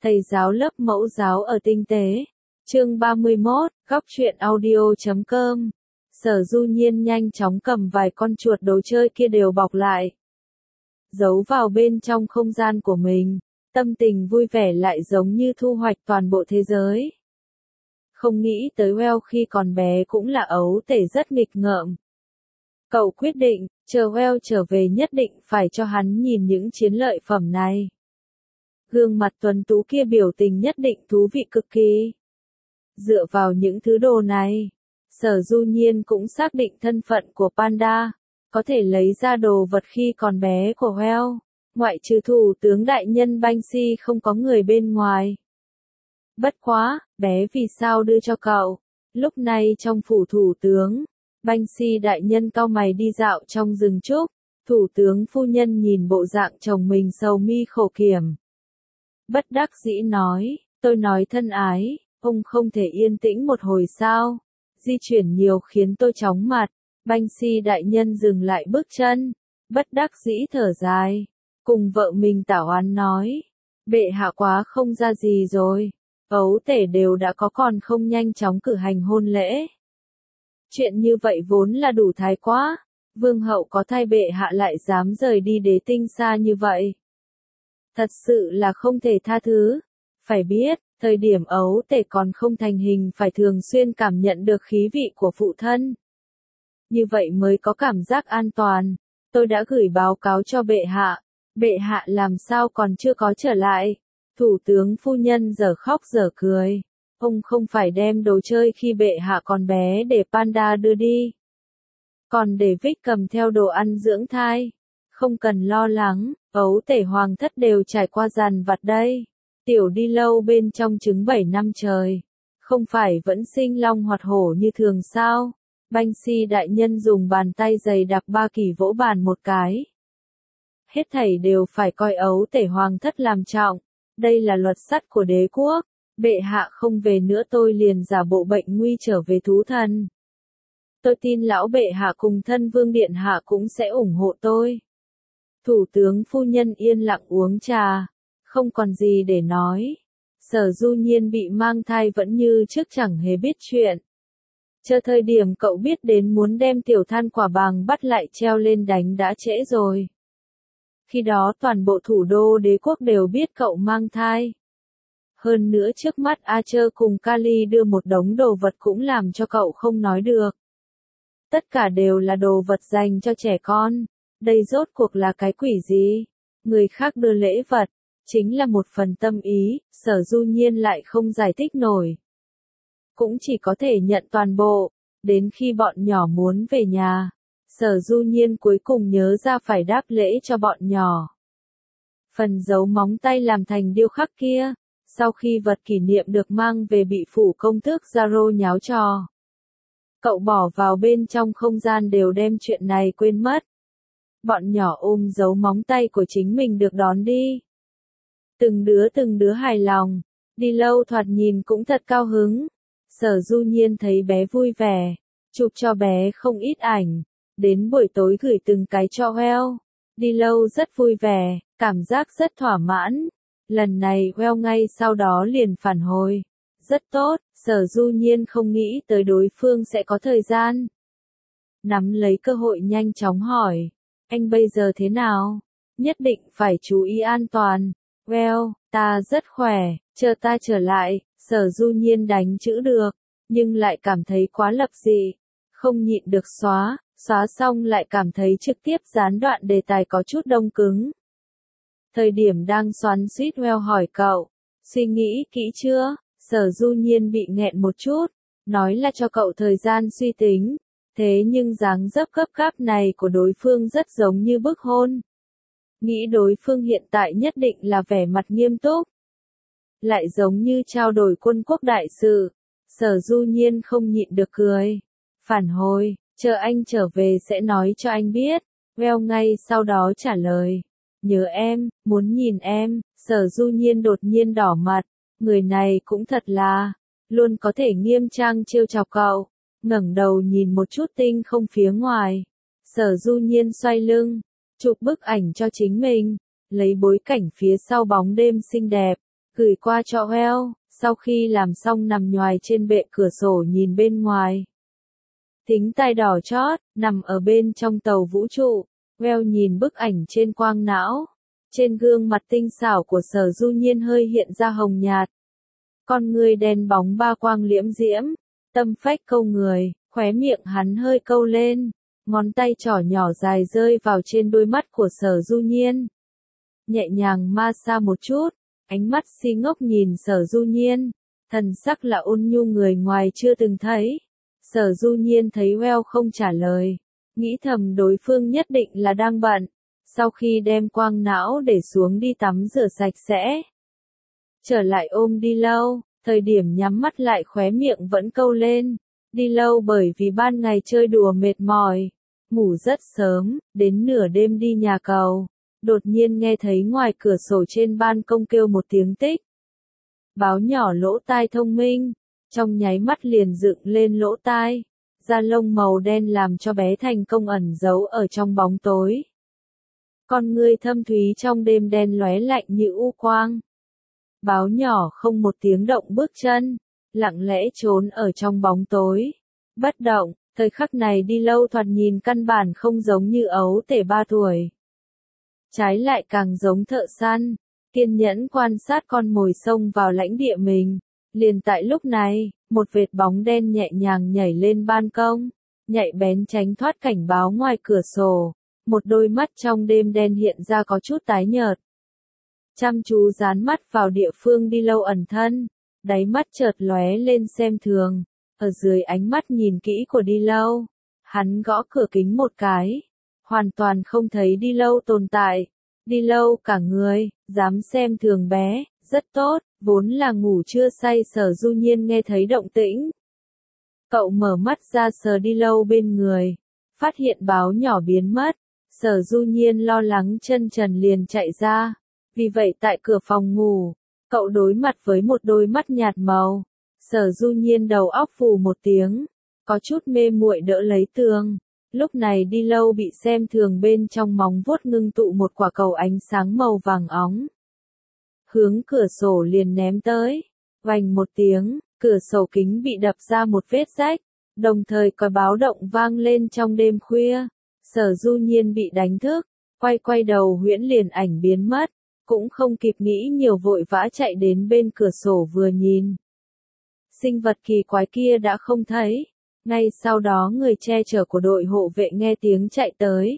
Thầy giáo lớp mẫu giáo ở Tinh Tế. Chương 31, góc truyện audio.com. Sở Du Nhiên nhanh chóng cầm vài con chuột đồ chơi kia đều bọc lại, giấu vào bên trong không gian của mình, tâm tình vui vẻ lại giống như thu hoạch toàn bộ thế giới. Không nghĩ tới Well khi còn bé cũng là ấu tể rất nghịch ngợm. Cậu quyết định, chờ Well trở về nhất định phải cho hắn nhìn những chiến lợi phẩm này. Gương mặt tuấn tú kia biểu tình nhất định thú vị cực kỳ. Dựa vào những thứ đồ này, Sở Du Nhiên cũng xác định thân phận của Panda, có thể lấy ra đồ vật khi còn bé của Well, ngoại trừ thủ tướng đại nhân Banksy không có người bên ngoài. Bất quá, bé vì sao đưa cho cậu? Lúc này trong phủ thủ tướng, Banksy đại nhân cau mày đi dạo trong rừng trúc, thủ tướng phu nhân nhìn bộ dạng chồng mình sầu mi khổ kiểm. Bất đắc dĩ nói, tôi nói thân ái, ông không thể yên tĩnh một hồi sao? Di chuyển nhiều khiến tôi chóng mặt. Banksy đại nhân dừng lại bước chân, bất đắc dĩ thở dài, cùng vợ mình tảo oán nói, bệ hạ quá không ra gì rồi, ấu tể đều đã có còn không nhanh chóng cử hành hôn lễ. Chuyện như vậy vốn là đủ thái quá, vương hậu có thai bệ hạ lại dám rời đi đế tinh xa như vậy. Thật sự là không thể tha thứ, phải biết, thời điểm ấu tể còn không thành hình phải thường xuyên cảm nhận được khí vị của phụ thân. Như vậy mới có cảm giác an toàn. Tôi đã gửi báo cáo cho bệ hạ làm sao còn chưa có trở lại. Thủ tướng phu nhân giờ khóc giờ cười. Ông không phải đem đồ chơi khi bệ hạ còn bé để Panda đưa đi. Còn để Vic cầm theo đồ ăn dưỡng thai. Không cần lo lắng, ấu tể hoàng thất đều trải qua dằn vặt đây. Tiểu đi lâu bên trong trứng 7 năm trời. Không phải vẫn sinh long hoạt hổ như thường sao? Banksy đại nhân dùng bàn tay dày đạp ba kỳ vỗ bàn một cái. Hết thảy đều phải coi ấu tể hoàng thất làm trọng. Đây là luật sắt của đế quốc. Bệ hạ không về nữa tôi liền giả bộ bệnh nguy trở về thú thần. Tôi tin lão bệ hạ cùng thân vương điện hạ cũng sẽ ủng hộ tôi. Thủ tướng phu nhân yên lặng uống trà. Không còn gì để nói. Sở Du Nhiên bị mang thai vẫn như trước chẳng hề biết chuyện. Chờ thời điểm cậu biết đến muốn đem tiểu than quả bàng bắt lại treo lên đánh đã trễ rồi. Khi đó toàn bộ thủ đô đế quốc đều biết cậu mang thai. Hơn nữa trước mắt Archer cùng Kali đưa một đống đồ vật cũng làm cho cậu không nói được. Tất cả đều là đồ vật dành cho trẻ con. Đây rốt cuộc là cái quỷ gì? Người khác đưa lễ vật, chính là một phần tâm ý, Sở Du Nhiên lại không giải thích nổi. Cũng chỉ có thể nhận toàn bộ, đến khi bọn nhỏ muốn về nhà, Sở Du Nhiên cuối cùng nhớ ra phải đáp lễ cho bọn nhỏ. Phần dấu móng tay làm thành điêu khắc kia, sau khi vật kỷ niệm được mang về bị phủ công tước Zaro nháo trò. Cậu bỏ vào bên trong không gian đều đem chuyện này quên mất. Bọn nhỏ ôm dấu móng tay của chính mình được đón đi. Từng đứa hài lòng, đi lâu thoạt nhìn cũng thật cao hứng. Sở Du Nhiên thấy bé vui vẻ, chụp cho bé không ít ảnh, đến buổi tối gửi từng cái cho Well. Đi lâu rất vui vẻ, cảm giác rất thỏa mãn. Lần này Well ngay sau đó liền phản hồi. Rất tốt, Sở Du Nhiên không nghĩ tới đối phương sẽ có thời gian. Nắm lấy cơ hội nhanh chóng hỏi, anh bây giờ thế nào? Nhất định phải chú ý an toàn. Well, ta rất khỏe, chờ ta trở lại. Sở Du Nhiên đánh chữ được, nhưng lại cảm thấy quá lập dị, không nhịn được xóa xong lại cảm thấy trực tiếp gián đoạn đề tài có chút đông cứng. Thời điểm đang xoắn suýt Well hỏi cậu, suy nghĩ kỹ chưa? Sở Du Nhiên bị nghẹn một chút, nói là cho cậu thời gian suy tính, thế nhưng dáng dấp gấp gáp này của đối phương rất giống như bức hôn. Nghĩ đối phương hiện tại nhất định là vẻ mặt nghiêm túc. Lại giống như trao đổi quân quốc đại sự. Sở Du Nhiên không nhịn được cười. Phản hồi, chờ anh trở về sẽ nói cho anh biết. Well ngay sau đó trả lời. Nhớ em, muốn nhìn em. Sở Du Nhiên đột nhiên đỏ mặt. Người này cũng thật là, luôn có thể nghiêm trang trêu chọc cậu. Ngẩng đầu nhìn một chút tinh không phía ngoài. Sở Du Nhiên xoay lưng, chụp bức ảnh cho chính mình. Lấy bối cảnh phía sau bóng đêm xinh đẹp. gửi qua cho Well, sau khi làm xong nằm nhoài trên bệ cửa sổ nhìn bên ngoài. Thính tai đỏ chót, nằm ở bên trong tàu vũ trụ, Well nhìn bức ảnh trên quang não. Trên gương mặt tinh xảo của Sở Du Nhiên hơi hiện ra hồng nhạt. Con người đen bóng ba quang liễm diễm, tâm phách câu người, khóe miệng hắn hơi câu lên, ngón tay trỏ nhỏ dài rơi vào trên đôi mắt của Sở Du Nhiên. Nhẹ nhàng ma xa một chút, ánh mắt si ngốc nhìn Sở Du Nhiên, thần sắc là ôn nhu người ngoài chưa từng thấy. Sở Du Nhiên thấy Well không trả lời, nghĩ thầm đối phương nhất định là đang bận. Sau khi đem quang não để xuống đi tắm rửa sạch sẽ, trở lại ôm đi lâu, thời điểm nhắm mắt lại khóe miệng vẫn câu lên. Đi lâu bởi vì ban ngày chơi đùa mệt mỏi, ngủ rất sớm, đến nửa đêm đi nhà cầu, đột nhiên nghe thấy ngoài cửa sổ trên ban công kêu một tiếng tích. Báo nhỏ lỗ tai thông minh, trong nháy mắt liền dựng lên lỗ tai, da lông màu đen làm cho bé thành công ẩn giấu ở trong bóng tối. Con ngươi thâm thúy trong đêm đen lóe lạnh như u quang. Báo nhỏ không một tiếng động bước chân, lặng lẽ trốn ở trong bóng tối. Bất động, thời khắc này đi lâu thoạt nhìn căn bản không giống như ấu tể 3 tuổi. Trái lại càng giống thợ săn, kiên nhẫn quan sát con mồi xông vào lãnh địa mình. Liền tại lúc này, một vệt bóng đen nhẹ nhàng nhảy lên ban công, nhạy bén tránh thoát cảnh báo ngoài cửa sổ. Một đôi mắt trong đêm đen hiện ra có chút tái nhợt. Chăm chú dán mắt vào địa phương đi lâu ẩn thân, đáy mắt chợt lóe lên xem thường, ở dưới ánh mắt nhìn kỹ của đi lâu. Hắn gõ cửa kính một cái, hoàn toàn không thấy đi lâu tồn tại. Đi lâu cả người, dám xem thường bé, rất tốt, vốn là ngủ chưa say Sở Du Nhiên nghe thấy động tĩnh. Cậu mở mắt ra sờ đi lâu bên người, phát hiện báo nhỏ biến mất. Sở Du Nhiên lo lắng chân trần liền chạy ra, vì vậy tại cửa phòng ngủ, cậu đối mặt với một đôi mắt nhạt màu. Sở Du Nhiên đầu óc phù một tiếng, có chút mê muội đỡ lấy tường. Lúc này đi lâu bị xem thường bên trong móng vuốt ngưng tụ một quả cầu ánh sáng màu vàng óng. Hướng cửa sổ liền ném tới, vành một tiếng, cửa sổ kính bị đập ra một vết rách, đồng thời có báo động vang lên trong đêm khuya. Sở Du Nhiên bị đánh thức, quay đầu huyễn liền ảnh biến mất, cũng không kịp nghĩ nhiều vội vã chạy đến bên cửa sổ vừa nhìn. Sinh vật kỳ quái kia đã không thấy, ngay sau đó người che chở của đội hộ vệ nghe tiếng chạy tới.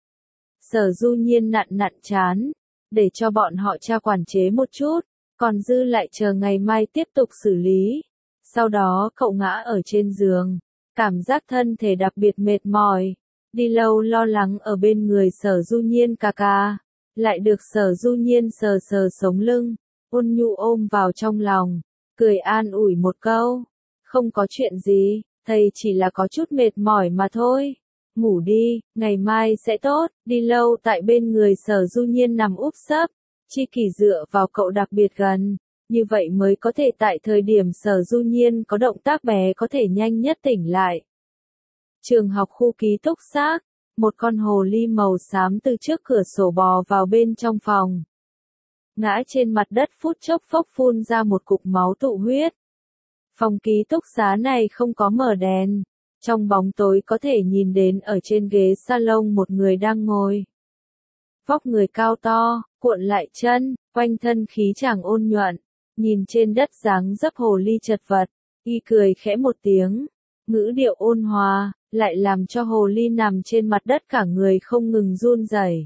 Sở Du Nhiên nặn trán, để cho bọn họ tra quản chế một chút, còn dư lại chờ ngày mai tiếp tục xử lý. Sau đó cậu ngã ở trên giường, cảm giác thân thể đặc biệt mệt mỏi. Đi lâu lo lắng ở bên người Sở Du Nhiên ca, lại được Sở Du Nhiên sờ sống lưng, ôn nhu ôm vào trong lòng, cười an ủi một câu, không có chuyện gì, thầy chỉ là có chút mệt mỏi mà thôi, ngủ đi, ngày mai sẽ tốt. Đi lâu tại bên người Sở Du Nhiên nằm úp sấp, Chi Kỳ dựa vào cậu đặc biệt gần, như vậy mới có thể tại thời điểm Sở Du Nhiên có động tác bé có thể nhanh nhất tỉnh lại. Trường học khu ký túc xá, một con hồ ly màu xám từ trước cửa sổ bò vào bên trong phòng. Ngã trên mặt đất phút chốc phốc phun ra một cục máu tụ huyết. Phòng ký túc xá này không có mở đèn, trong bóng tối có thể nhìn đến ở trên ghế salon một người đang ngồi. Vóc người cao to, cuộn lại chân, quanh thân khí chàng ôn nhuận, nhìn trên đất dáng dấp hồ ly chật vật, y cười khẽ một tiếng, ngữ điệu ôn hòa, lại làm cho hồ ly nằm trên mặt đất cả người không ngừng run rẩy.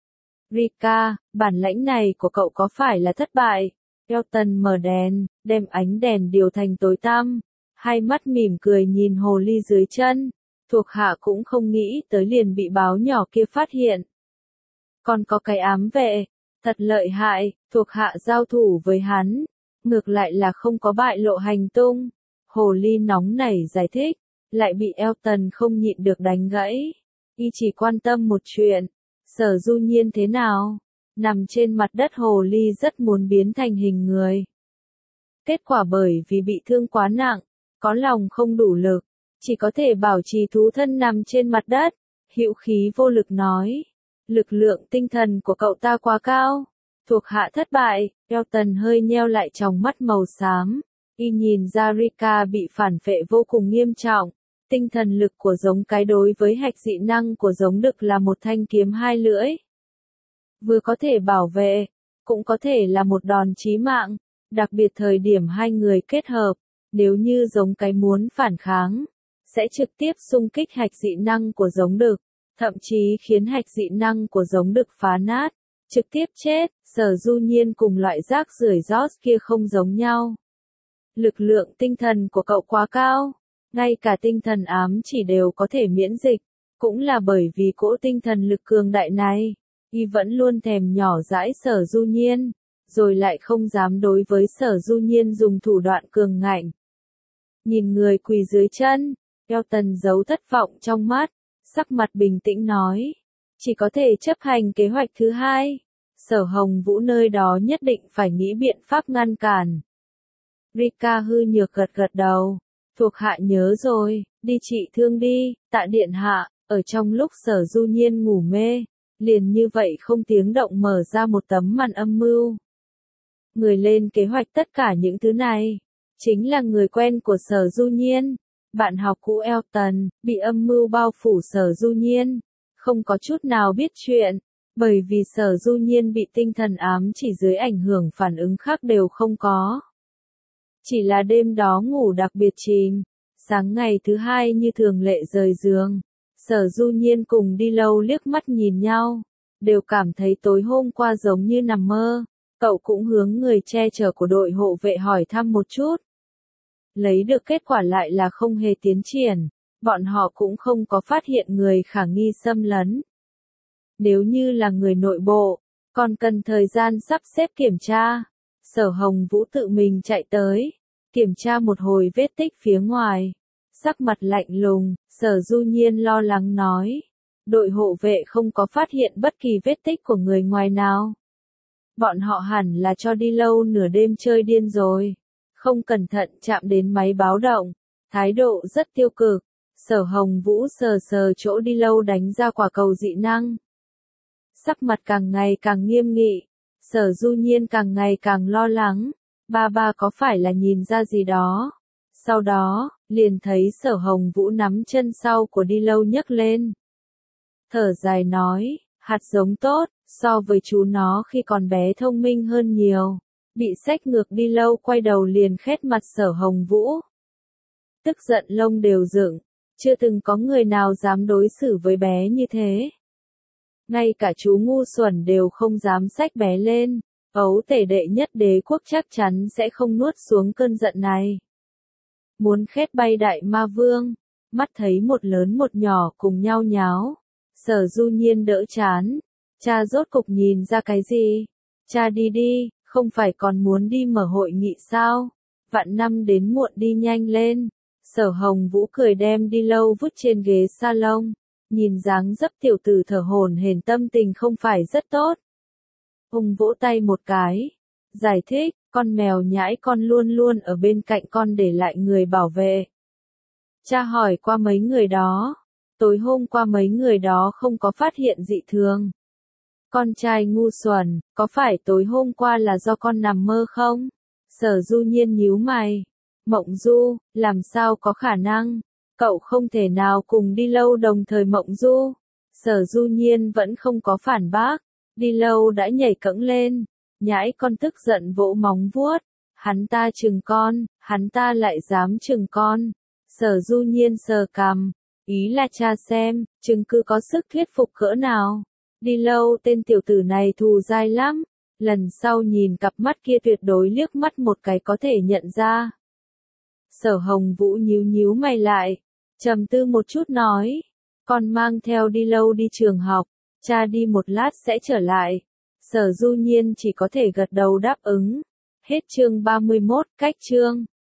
Rika, bản lãnh này của cậu có phải là thất bại? Elton mở đèn, đem ánh đèn điều thành tối tăm, hai mắt mỉm cười nhìn hồ ly dưới chân. Thuộc hạ cũng không nghĩ tới liền bị báo nhỏ kia phát hiện. Còn có cái ám vệ, thật lợi hại, thuộc hạ giao thủ với hắn, ngược lại là không có bại lộ hành tung. Hồ ly nóng nảy giải thích, lại bị Elton không nhịn được đánh gãy. Y chỉ quan tâm một chuyện, Sở Du Nhiên thế nào? Nằm trên mặt đất hồ ly rất muốn biến thành hình người. Kết quả bởi vì bị thương quá nặng, có lòng không đủ lực, chỉ có thể bảo trì thú thân nằm trên mặt đất, hữu khí vô lực nói. Lực lượng tinh thần của cậu ta quá cao, Thuộc hạ thất bại, Elton hơi nheo lại tròng mắt màu xám. Y nhìn ra Rika bị phản phệ vô cùng nghiêm trọng. Tinh thần lực của giống cái đối với hạch dị năng của giống đực là một thanh kiếm hai lưỡi. Vừa có thể bảo vệ, cũng có thể là một đòn chí mạng, đặc biệt thời điểm hai người kết hợp, nếu như giống cái muốn phản kháng, sẽ trực tiếp xung kích hạch dị năng của giống đực, thậm chí khiến hạch dị năng của giống đực phá nát, trực tiếp chết. Sở Du Nhiên cùng loại rác rưởi Joss kia không giống nhau. Lực lượng tinh thần của cậu quá cao, ngay cả tinh thần ám chỉ đều có thể miễn dịch, cũng là bởi vì cỗ tinh thần lực cường đại này, y vẫn luôn thèm nhỏ dãi Sở Du Nhiên, rồi lại không dám đối với Sở Du Nhiên dùng thủ đoạn cường ngạnh. Nhìn người quỳ dưới chân, Elton giấu thất vọng trong mắt, sắc mặt bình tĩnh nói, chỉ có thể chấp hành kế hoạch thứ hai. Sở Hồng Vũ nơi đó nhất định phải nghĩ biện pháp ngăn cản. Rika hư nhược gật gật đầu, thuộc hạ nhớ rồi, đi trị thương đi, Tạ điện hạ. Ở trong lúc Sở Du Nhiên ngủ mê, liền như vậy không tiếng động mở ra một tấm màn âm mưu. Người lên kế hoạch tất cả những thứ này, chính là người quen của Sở Du Nhiên, bạn học cũ Elton, bị âm mưu bao phủ Sở Du Nhiên, không có chút nào biết chuyện. Bởi vì Sở Du Nhiên bị tinh thần ám chỉ dưới ảnh hưởng phản ứng khác đều không có. Chỉ là đêm đó ngủ đặc biệt chìm, sáng ngày thứ hai như thường lệ rời giường, Sở Du Nhiên cùng Đi Lâu liếc mắt nhìn nhau, đều cảm thấy tối hôm qua giống như nằm mơ. Cậu cũng hướng người che chở của đội hộ vệ hỏi thăm một chút. Lấy được kết quả lại là không hề tiến triển, bọn họ cũng không có phát hiện người khả nghi xâm lấn. Nếu như là người nội bộ, còn cần thời gian sắp xếp kiểm tra. Sở Hồng Vũ tự mình chạy tới, kiểm tra một hồi vết tích phía ngoài. Sắc mặt lạnh lùng, Sở Du Nhiên lo lắng nói. Đội hộ vệ không có phát hiện bất kỳ vết tích của người ngoài nào. Bọn họ hẳn là cho Đi Lâu nửa đêm chơi điên rồi. Không cẩn thận chạm đến máy báo động. Thái độ rất tiêu cực. Sở Hồng Vũ sờ sờ chỗ Đi Lâu đánh ra quả cầu dị năng. Sắc mặt càng ngày càng nghiêm nghị, Sở Du Nhiên càng ngày càng lo lắng, ba có phải là nhìn ra gì đó. Sau đó, liền thấy Sở Hồng Vũ nắm chân sau của Đi Lâu nhấc lên. Thở dài nói, hạt giống tốt, so với chú nó khi còn bé thông minh hơn nhiều. Bị xách ngược Đi Lâu quay đầu liền khét mặt Sở Hồng Vũ. Tức giận lông đều dựng, chưa từng có người nào dám đối xử với bé như thế. Ngay cả chú ngu xuẩn đều không dám xách bé lên, ấu tể đệ nhất đế quốc chắc chắn sẽ không nuốt xuống cơn giận này. Muốn khét bay đại ma vương, mắt thấy một lớn một nhỏ cùng nhau nháo. Sở Du Nhiên đỡ chán, cha rốt cục nhìn ra cái gì? Cha đi đi, không phải còn muốn đi mở hội nghị sao? Vạn năm đến muộn đi nhanh lên. Sở Hồng Vũ cười đem Đi Lâu vứt trên ghế salon. Nhìn dáng dấp tiểu tử thở hổn hển tâm tình không phải rất tốt. Ông vỗ tay một cái, giải thích, con mèo nhãi con luôn luôn ở bên cạnh con để lại người bảo vệ. Cha hỏi qua mấy người đó, tối hôm qua mấy người đó không có phát hiện dị thường. Con trai ngu xuẩn, có phải tối hôm qua là do con nằm mơ không? Sở Du Nhiên nhíu mày. Mộng du, làm sao có khả năng? Cậu không thể nào cùng Đi Lâu đồng thời mộng du. Sở Du Nhiên vẫn không có phản bác. Đi Lâu đã nhảy cẫng lên. Nhãi con tức giận vỗ móng vuốt. Hắn ta chừng con, hắn ta lại dám chừng con. Sở Du Nhiên sờ cằm. Ý là cha xem, chứng cứ có sức thuyết phục cỡ nào. Đi Lâu tên tiểu tử này thù dai lắm. Lần sau nhìn cặp mắt kia tuyệt đối liếc mắt một cái có thể nhận ra. Sở Hồng Vũ nhíu nhíu mày lại. Trầm tư một chút nói, con mang theo Đi Lâu đi trường học, cha đi một lát sẽ trở lại. Sở Du Nhiên chỉ có thể gật đầu đáp ứng. Hết chương 31, cách chương.